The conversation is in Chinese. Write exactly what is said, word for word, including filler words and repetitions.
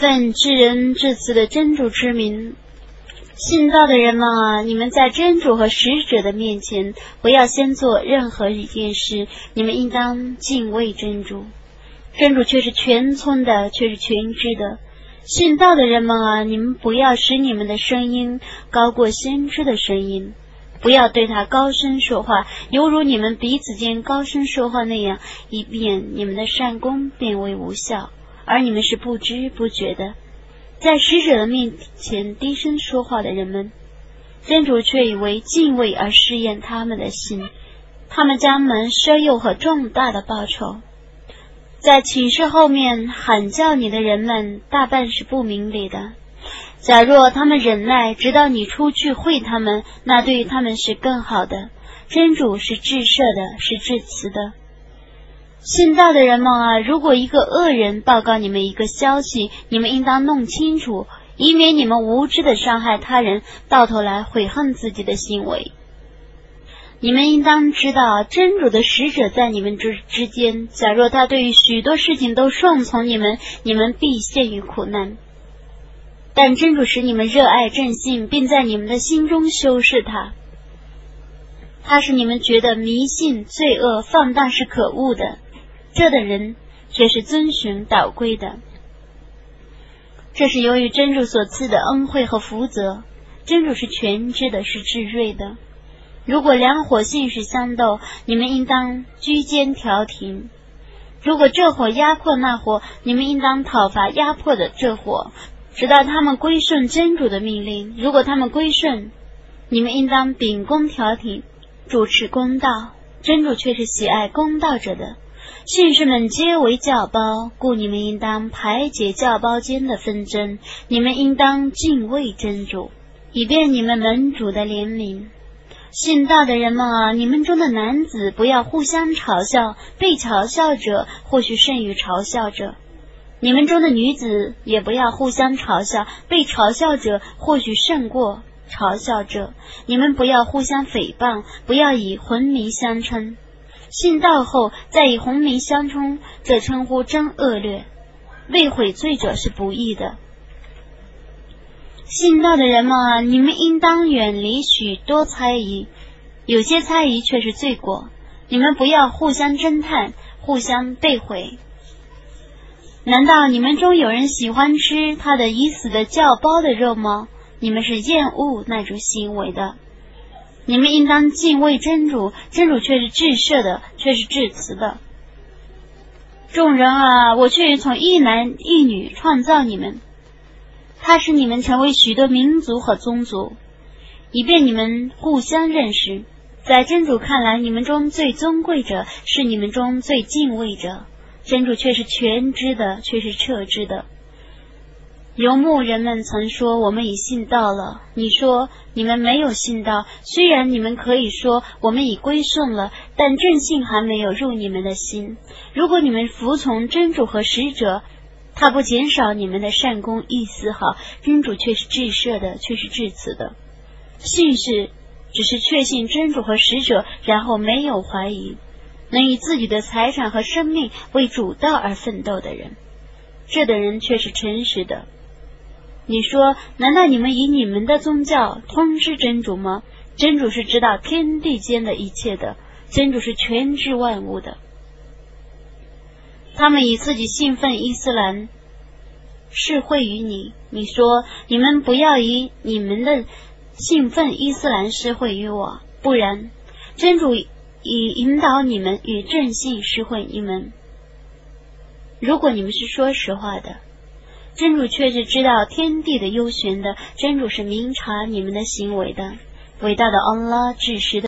奉至仁至慈的真主之名，信道的人们啊，你们在真主和使者的面前，不要先做任何一件事，你们应当敬畏真主。真主却是全聪的，却是全知的。信道的人们啊，你们不要使你们的声音高过先知的声音，不要对他高声说话，犹如你们彼此间高声说话那样，以便你们的善功变为无效，而你们是不知不觉的。在使者的面前低声说话的人们，真主却以为敬畏而试验他们的心，他们将蒙奢诱和重大的报酬。在寝室后面喊叫你的人们，大半是不明理的。假若他们忍耐直到你出去会他们，那对于他们是更好的。真主是至赦的，是至慈的。信道的人们啊，如果一个恶人报告你们一个消息，你们应当弄清楚，以免你们无知的伤害他人，到头来悔恨自己的行为。你们应当知道，真主的使者在你们之之间，假若他对于许多事情都顺从你们，你们必陷于苦难。但真主使你们热爱正信，并在你们的心中修饰它。他使你们觉得迷信、罪恶、放荡是可恶的，这的人却是遵循导归的。这是由于真主所赐的恩惠和福泽，真主是全知的，是至睿的。如果两伙信士相斗，你们应当居间调停；如果这伙压迫那伙，你们应当讨伐压迫的这伙，直到他们归顺真主的命令。如果他们归顺，你们应当秉公调停，主持公道。真主却是喜爱公道者的。信士们皆为教胞，故你们应当排解教胞间的纷争。你们应当敬畏真主，以便你们蒙主的怜悯。信道的人们啊，你们中的男子不要互相嘲笑，被嘲笑者或许胜于嘲笑者；你们中的女子也不要互相嘲笑，被嘲笑者或许胜过嘲笑者。你们不要互相诽谤，不要以浑名相称。信道后再以红名相冲，这称呼真恶劣，为悔罪者是不义的。信道的人们啊，你们应当远离许多猜疑，有些猜疑却是罪过。你们不要互相侦探，互相背毁。难道你们中有人喜欢吃他的已死的教胞的肉吗？你们是厌恶那种行为的。你们应当敬畏真主，真主却是至赦的，却是至慈的。众人啊，我却从一男一女创造你们，他使你们成为许多民族和宗族，以便你们互相认识。在真主看来，你们中最尊贵者是你们中最敬畏者。真主却是全知的，却是彻知的。游牧人们曾说，我们已信道了。你说你们没有信道，虽然你们可以说我们已归顺了，但正信还没有入你们的心。如果你们服从真主和使者，他不减少你们的善功一丝毫，真主却是至赦的，却是至慈的。信士只是确信真主和使者，然后没有怀疑，能以自己的财产和生命为主道而奋斗的人，这的人却是诚实的。你说，难道你们以你们的宗教通知真主吗？真主是知道天地间的一切的，真主是全知万物的。他们以自己信奉伊斯兰示惠于你，你说你们不要以你们的信奉伊斯兰示惠于我，不然真主以引导你们与正信示惠你们。如果你们是说实话的，真主却是知道天地的幽玄的，真主是明察你们的行为的。伟大的安拉至实的